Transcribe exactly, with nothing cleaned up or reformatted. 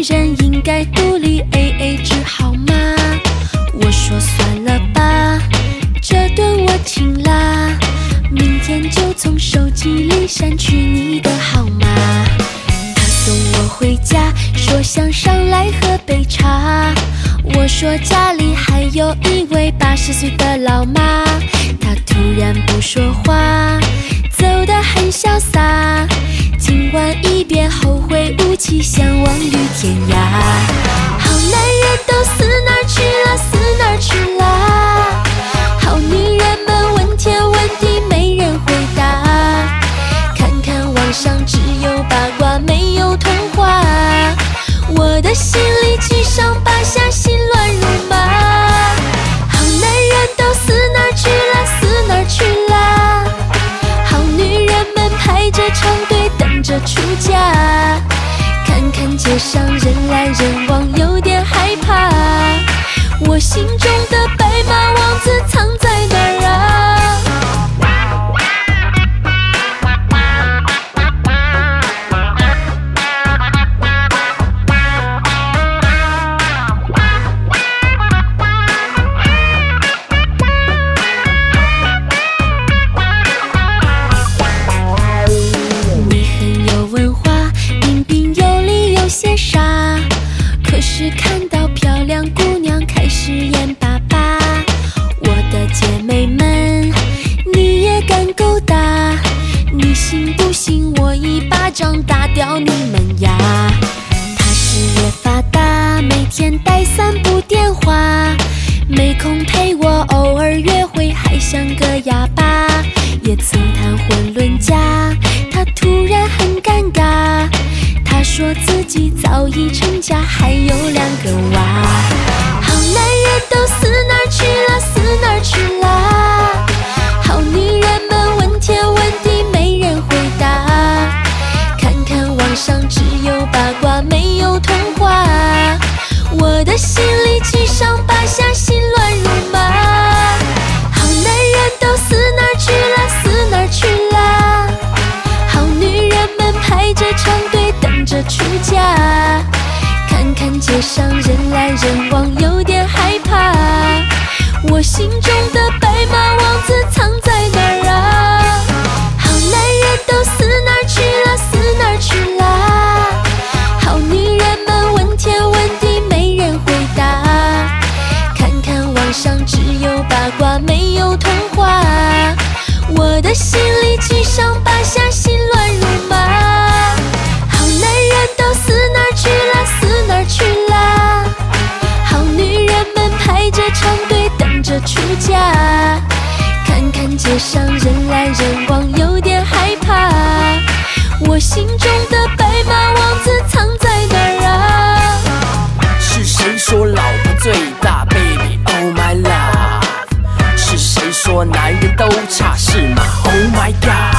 人应该独立 A A 制好吗？我说算了吧，这顿我请啦，明天就从手机里删去你的号码。他送我回家，说想上来喝杯茶。我说家里还有一位八十岁的老妈。他突然不说话，走得很潇洒，尽管一边后会无期，相忘于天涯。好男人都死哪儿去了，死哪儿去了？好女人们问天问地没人回答，看看网上只有八卦没有童话，我的心里七上八下，心乱如麻。好男人都死哪儿去了，死哪儿去了？好女人们排着长队等着出嫁，看看街上人来人往，有点害怕，我心中的白马王子藏在哪儿啊？可是看到漂亮姑娘开始眼巴巴，我的姐妹们，你也敢勾搭？你信不信我一巴掌打掉你们呀？他事业发达，每天带三部电话，没空陪我，偶尔约会还像个哑巴，也曾谈婚论嫁，他突然很尴尬，他说自己早已成家，还有两个娃。好男人都死哪儿去了，死哪儿去了？好女人们问天问地没人回答，看看网上只有八卦没有童话，我的心里七上八下，心乱如麻。好男人都死哪儿去了，死哪儿去了？好女人们排着长队等着出嫁，看看街上人来人往，有点害怕，我心中的白马王子藏在哪儿啊？好男人都死哪儿去了，死哪儿去了？好女人们问天问地没人回答，看看网上只有八卦没有童话，我的心里七上八下，心乱如麻。好男人都死哪儿去了，死哪儿去了？好女人们排着长队等着出嫁，看看街上人来人往，有点害怕，我心中的白马王子藏在哪儿啊？ 是谁说老婆最大 ，Baby Oh my love？ 是谁说男人都差是吗 ？Oh my God！